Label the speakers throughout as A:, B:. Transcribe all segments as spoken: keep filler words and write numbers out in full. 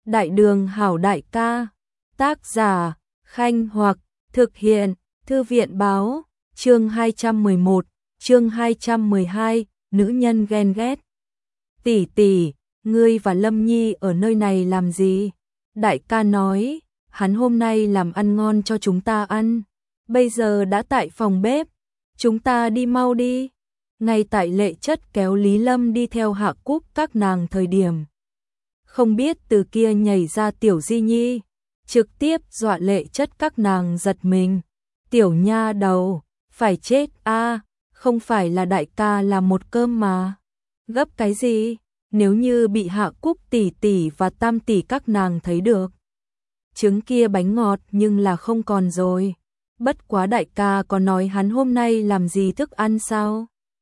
A: Đại đường hảo đại ca. Tác giả Khanh Hoặc. Thực hiện Thư viện báo. Chương hai trăm mười một, chương hai trăm mười hai, nữ nhân ghen ghét. Tỷ tỷ, ngươi và Lâm Nhi ở nơi này làm gì? Đại ca nói, hắn hôm nay làm ăn ngon cho chúng ta ăn. Bây giờ đã tại phòng bếp, chúng ta đi mau đi. Ngay tại Lệ Chất kéo Lý Lâm đi theo Hạ Cúc các nàng thời điểm. Không biết từ kia nhảy ra Tiểu Di Nhi, trực tiếp dọa Lệ Chất các nàng giật mình. Tiểu nha đầu, phải chết a, à, không phải là đại ca làm một cơm mà. Gấp cái gì? Nếu như bị Hạ Cúc tỷ tỷ và Tam tỷ các nàng thấy được. Trứng kia bánh ngọt nhưng là không còn rồi. Bất quá đại ca có nói hắn hôm nay làm gì thức ăn sao?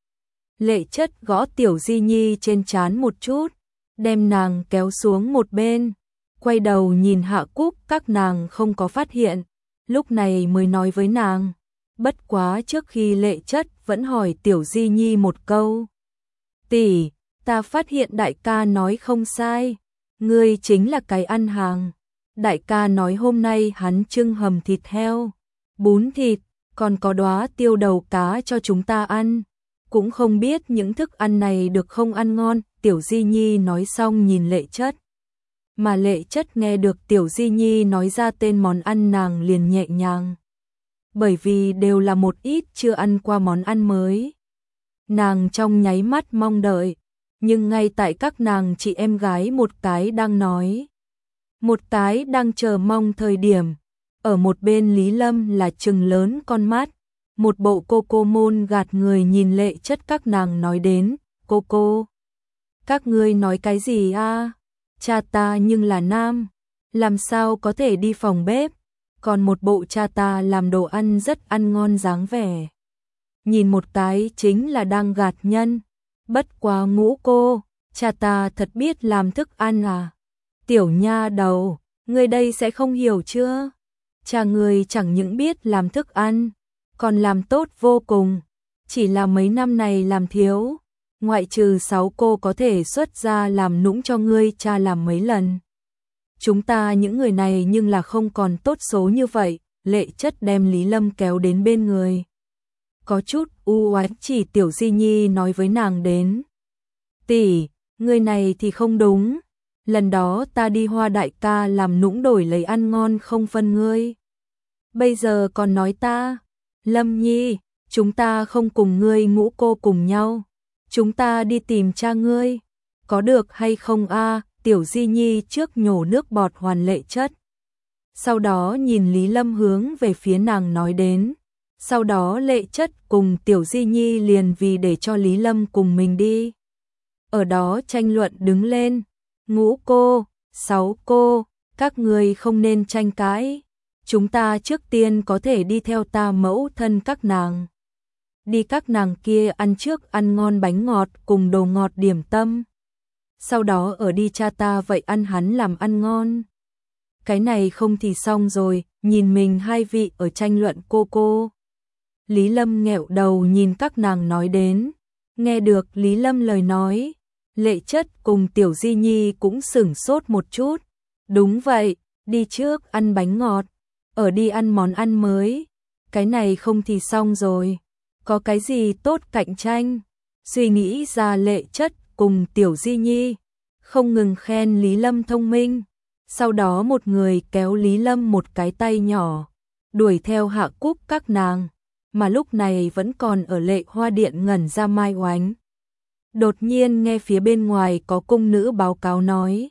A: Lệ Chất gõ Tiểu Di Nhi trên trán một chút, đem nàng kéo xuống một bên, quay đầu nhìn Hạ Cúc các nàng không có phát hiện, lúc này mới nói với nàng. Bất quá trước khi Lệ Chất vẫn hỏi Tiểu Di Nhi một câu. Tỷ, ta phát hiện đại ca nói không sai, ngươi chính là cái ăn hàng. Đại ca nói hôm nay hắn trưng hầm thịt heo, bún thịt, còn có đóa tiêu đầu cá cho chúng ta ăn. Cũng không biết những thức ăn này được không ăn ngon. Tiểu Di Nhi nói xong nhìn Lệ Chất. Mà Lệ Chất nghe được Tiểu Di Nhi nói ra tên món ăn nàng liền nhẹ nhàng. Bởi vì đều là một ít chưa ăn qua món ăn mới. Nàng trong nháy mắt mong đợi, nhưng ngay tại các nàng chị em gái một cái đang nói, một cái đang chờ mong thời điểm, ở một bên Lý Lâm là trừng lớn con mắt, một bộ cô cô môn gạt người nhìn Lệ Chất các nàng nói đến. Cô cô, các ngươi nói cái gì a? Cha ta nhưng là nam, làm sao có thể đi phòng bếp, còn một bộ cha ta làm đồ ăn rất ăn ngon dáng vẻ. Nhìn một cái chính là đang gạt nhân. Bất quá ngũ cô, cha ta thật biết làm thức ăn à? Tiểu nha đầu, ngươi đây sẽ không hiểu chưa? Cha ngươi chẳng những biết làm thức ăn, còn làm tốt vô cùng. Chỉ là mấy năm này làm thiếu, ngoại trừ sáu cô có thể xuất ra làm nũng cho ngươi cha làm mấy lần. Chúng ta những người này nhưng là không còn tốt số như vậy. Lệ Chất đem Lý Lâm kéo đến bên người, có chút u oán chỉ Tiểu Di Nhi nói với nàng đến. Tỷ, người này thì không đúng. Lần đó ta đi Hoa đại ca làm nũng đổi lấy ăn ngon không phân ngươi. Bây giờ còn nói ta. Lâm Nhi, chúng ta không cùng ngươi ngũ cô cùng nhau. Chúng ta đi tìm cha ngươi. Có được hay không a? Tiểu Di Nhi trước nhổ nước bọt hoàn Lệ Chất. Sau đó nhìn Lý Lâm hướng về phía nàng nói đến. Sau đó Lệ Chất cùng Tiểu Di Nhi liền vì để cho Lý Lâm cùng mình đi. Ở đó tranh luận đứng lên. Ngũ cô, sáu cô, các người không nên tranh cãi. Chúng ta trước tiên có thể đi theo ta mẫu thân các nàng. Đi các nàng kia ăn trước ăn ngon bánh ngọt cùng đồ ngọt điểm tâm. Sau đó ở đi cha ta vậy ăn hắn làm ăn ngon. Cái này không thì xong rồi, nhìn mình hai vị ở tranh luận cô cô. Lý Lâm nghẹo đầu nhìn các nàng nói đến. Nghe được Lý Lâm lời nói, Lệ Chất cùng Tiểu Di Nhi cũng sửng sốt một chút. Đúng vậy, đi trước ăn bánh ngọt, ở đi ăn món ăn mới. Cái này không thì xong rồi, có cái gì tốt cạnh tranh. Suy nghĩ ra Lệ Chất cùng Tiểu Di Nhi không ngừng khen Lý Lâm thông minh. Sau đó một người kéo Lý Lâm một cái tay nhỏ, đuổi theo Hạ Cúc các nàng, mà lúc này vẫn còn ở Lệ Hoa điện ngẩn ra Mai Oánh. Đột nhiên nghe phía bên ngoài có cung nữ báo cáo nói.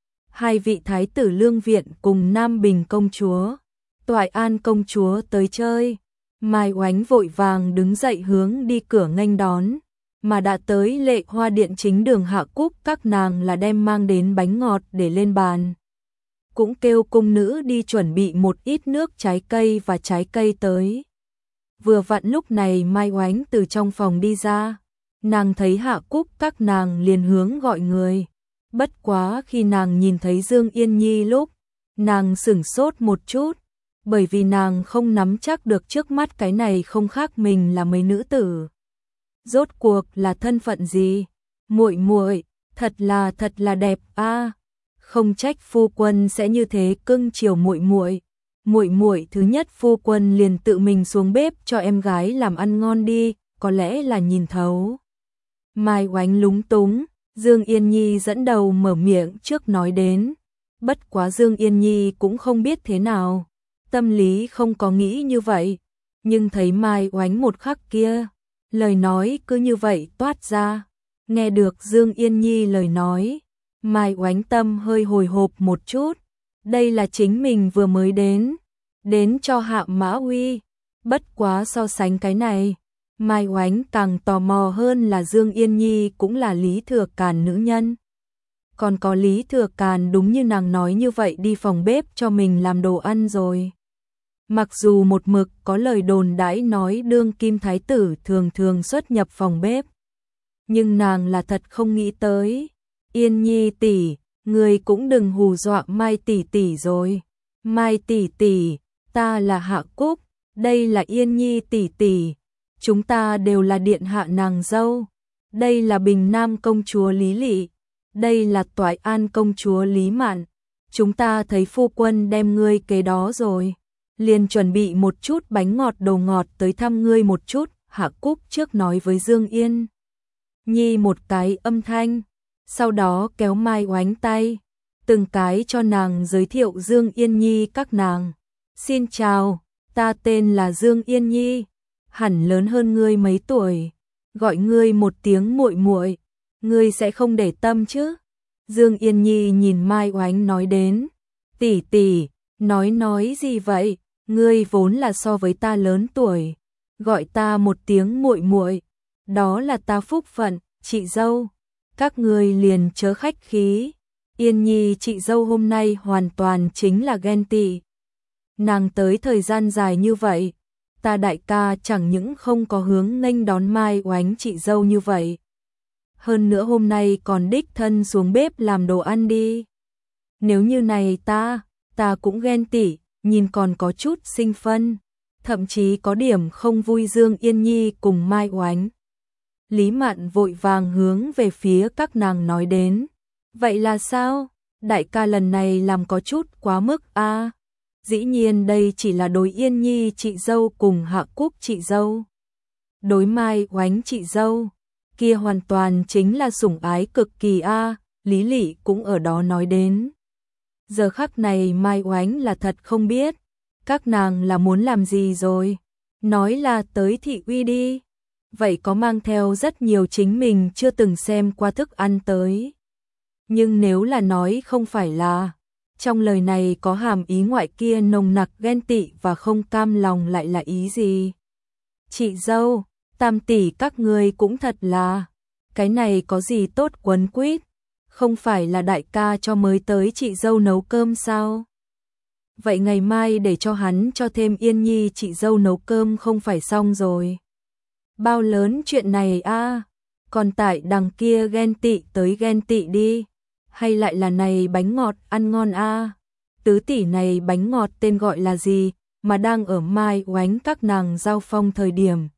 A: Hai vị thái tử Lương Viện cùng Nam Bình công chúa, Toại An công chúa tới chơi. Mai Oánh vội vàng đứng dậy hướng đi cửa nghênh đón. Mà đã tới Lệ Hoa điện chính đường Hạ Cúc các nàng là đem mang đến bánh ngọt để lên bàn. Cũng kêu cung nữ đi chuẩn bị một ít nước trái cây và trái cây tới. Vừa vặn lúc này Mai Oánh từ trong phòng đi ra. Nàng thấy Hạ Cúc các nàng liền hướng gọi người. Bất quá khi nàng nhìn thấy Dương Yên Nhi lúc, nàng sửng sốt một chút. Bởi vì nàng không nắm chắc được trước mắt cái này không khác mình là mấy nữ tử. Rốt cuộc là thân phận gì? Muội muội, thật là thật là đẹp a. À. Không trách phu quân sẽ như thế cưng chiều muội muội. Muội muội thứ nhất phu quân liền tự mình xuống bếp cho em gái làm ăn ngon đi, có lẽ là nhìn thấu. Mai Oánh lúng túng, Dương Yên Nhi dẫn đầu mở miệng trước nói đến. Bất quá Dương Yên Nhi cũng không biết thế nào, tâm lý không có nghĩ như vậy, nhưng thấy Mai Oánh một khắc kia, lời nói cứ như vậy toát ra. Nghe được Dương Yên Nhi lời nói, Mai Oánh tâm hơi hồi hộp một chút, đây là chính mình vừa mới đến, đến cho Hạ Mã Uy. Bất quá so sánh cái này, Mai Oánh càng tò mò hơn là Dương Yên Nhi cũng là Lý Thừa Càn nữ nhân. Còn có Lý Thừa Càn đúng như nàng nói như vậy đi phòng bếp cho mình làm đồ ăn rồi. Mặc dù một mực có lời đồn đãi nói đương kim thái tử thường thường xuất nhập phòng bếp, nhưng nàng là thật không nghĩ tới. Yên Nhi tỷ, người cũng đừng hù dọa Mai tỷ tỷ rồi. Mai tỷ tỷ, ta là Hạ Cúc, đây là Yên Nhi tỷ tỷ, chúng ta đều là điện hạ nàng dâu. Đây là Bình Nam công chúa Lý Lị, đây là Toại An công chúa Lý Mạn. Chúng ta thấy phu quân đem ngươi kế đó rồi, liền chuẩn bị một chút bánh ngọt đồ ngọt tới thăm ngươi một chút. Hạ Cúc trước nói với Dương Yên Nhi một cái âm thanh, sau đó kéo Mai Oánh tay, từng cái cho nàng giới thiệu Dương Yên Nhi các nàng. Xin chào, ta tên là Dương Yên Nhi, hẳn lớn hơn ngươi mấy tuổi, gọi ngươi một tiếng muội muội, ngươi sẽ không để tâm chứ? Dương Yên Nhi nhìn Mai Oánh nói đến, tỷ tỷ, nói nói gì vậy, ngươi vốn là so với ta lớn tuổi, gọi ta một tiếng muội muội, đó là ta phúc phận, chị dâu, các ngươi liền chớ khách khí. Yên Nhi chị dâu hôm nay hoàn toàn chính là ghen tị. Nàng tới thời gian dài như vậy, ta đại ca chẳng những không có hướng nghênh đón Mai Oánh chị dâu như vậy, hơn nữa hôm nay còn đích thân xuống bếp làm đồ ăn đi. Nếu như này ta, ta cũng ghen tị, nhìn còn có chút sinh phân, thậm chí có điểm không vui. Dương Yên Nhi cùng Mai Oánh. Lý Mạn vội vàng hướng về phía các nàng nói đến, vậy là sao? Đại ca lần này làm có chút quá mức a. À, dĩ nhiên đây chỉ là đối Yên Nhi chị dâu cùng Hạ Cúc chị dâu. Đối Mai Oánh chị dâu, kia hoàn toàn chính là sủng ái cực kỳ a. À, Lý Lị cũng ở đó nói đến. Giờ khắc này Mai Oánh là thật không biết các nàng là muốn làm gì rồi. Nói là tới thị uy đi, vậy có mang theo rất nhiều chính mình chưa từng xem qua thức ăn tới. Nhưng nếu là nói không phải là, trong lời này có hàm ý ngoại kia nồng nặc ghen tị và không cam lòng lại là ý gì? Chị dâu, tam tỷ các ngươi cũng thật là, cái này có gì tốt quấn quýt, không phải là đại ca cho mới tới chị dâu nấu cơm sao? Vậy ngày mai để cho hắn cho thêm Yên Nhi chị dâu nấu cơm không phải xong rồi? Bao lớn chuyện này a, à? Còn tại đằng kia ghen tị tới ghen tị đi, hay lại là này bánh ngọt ăn ngon a? À? Tứ tỷ này bánh ngọt tên gọi là gì mà đang ở Mai Oánh các nàng giao phong thời điểm.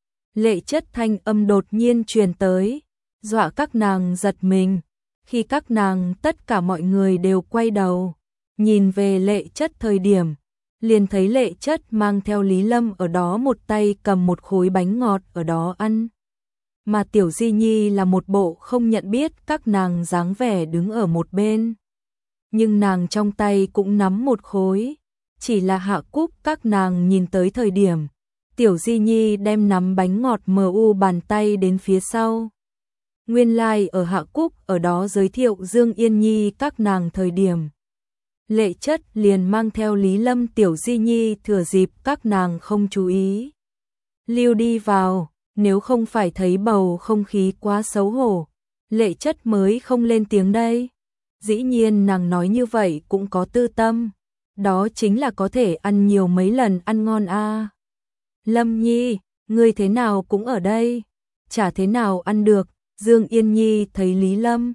A: Lệ Chất thanh âm đột nhiên truyền tới, dọa các nàng giật mình, khi các nàng tất cả mọi người đều quay đầu, nhìn về Lệ Chất thời điểm, liền thấy Lệ Chất mang theo Lý Lâm ở đó một tay cầm một khối bánh ngọt ở đó ăn. Mà Tiểu Di Nhi là một bộ không nhận biết các nàng dáng vẻ đứng ở một bên. Nhưng nàng trong tay cũng nắm một khối, chỉ là Hạ Cúc các nàng nhìn tới thời điểm, Tiểu Di Nhi đem nắm bánh ngọt mờ u bàn tay đến phía sau. Nguyên lai like ở Hạ Cúc ở đó giới thiệu Dương Yên Nhi các nàng thời điểm, Lệ Chất liền mang theo Lý Lâm Tiểu Di Nhi thừa dịp các nàng không chú ý, lưu đi vào, nếu không phải thấy bầu không khí quá xấu hổ, Lệ Chất mới không lên tiếng đây. Dĩ nhiên nàng nói như vậy cũng có tư tâm, đó chính là có thể ăn nhiều mấy lần ăn ngon a. À. Lâm Nhi, ngươi thế nào cũng ở đây, chả thế nào ăn được. Dương Yên Nhi thấy Lý Lâm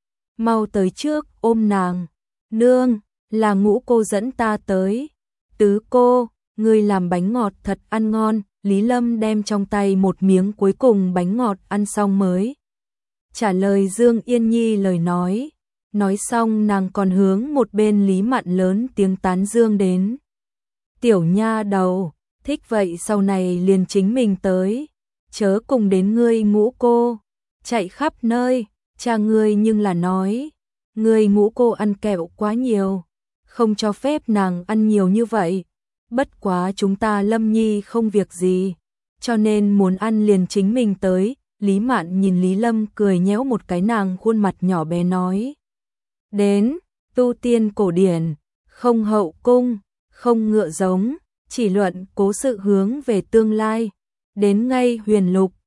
A: mau tới trước ôm nàng, nương, là Ngũ cô dẫn ta tới. Tứ cô, ngươi làm bánh ngọt thật ăn ngon. Lý Lâm đem trong tay một miếng cuối cùng bánh ngọt ăn xong mới trả lời Dương Yên Nhi lời nói. Nói xong nàng còn hướng một bên Lý Mạn lớn tiếng tán dương đến. Tiểu nha đầu, thích vậy sau này liền chính mình tới, chớ cùng đến ngươi ngũ cô, chạy khắp nơi, cha ngươi nhưng là nói, ngươi ngũ cô ăn kẹo quá nhiều, không cho phép nàng ăn nhiều như vậy, bất quá chúng ta Lâm Nhi không việc gì, cho nên muốn ăn liền chính mình tới. Lý Mạn nhìn Lý Lâm cười nhéo một cái nàng khuôn mặt nhỏ bé nói. Đến, tu tiên cổ điển, không hậu cung, không ngựa giống, chỉ luận cố sự hướng về tương lai, đến ngay huyền lục,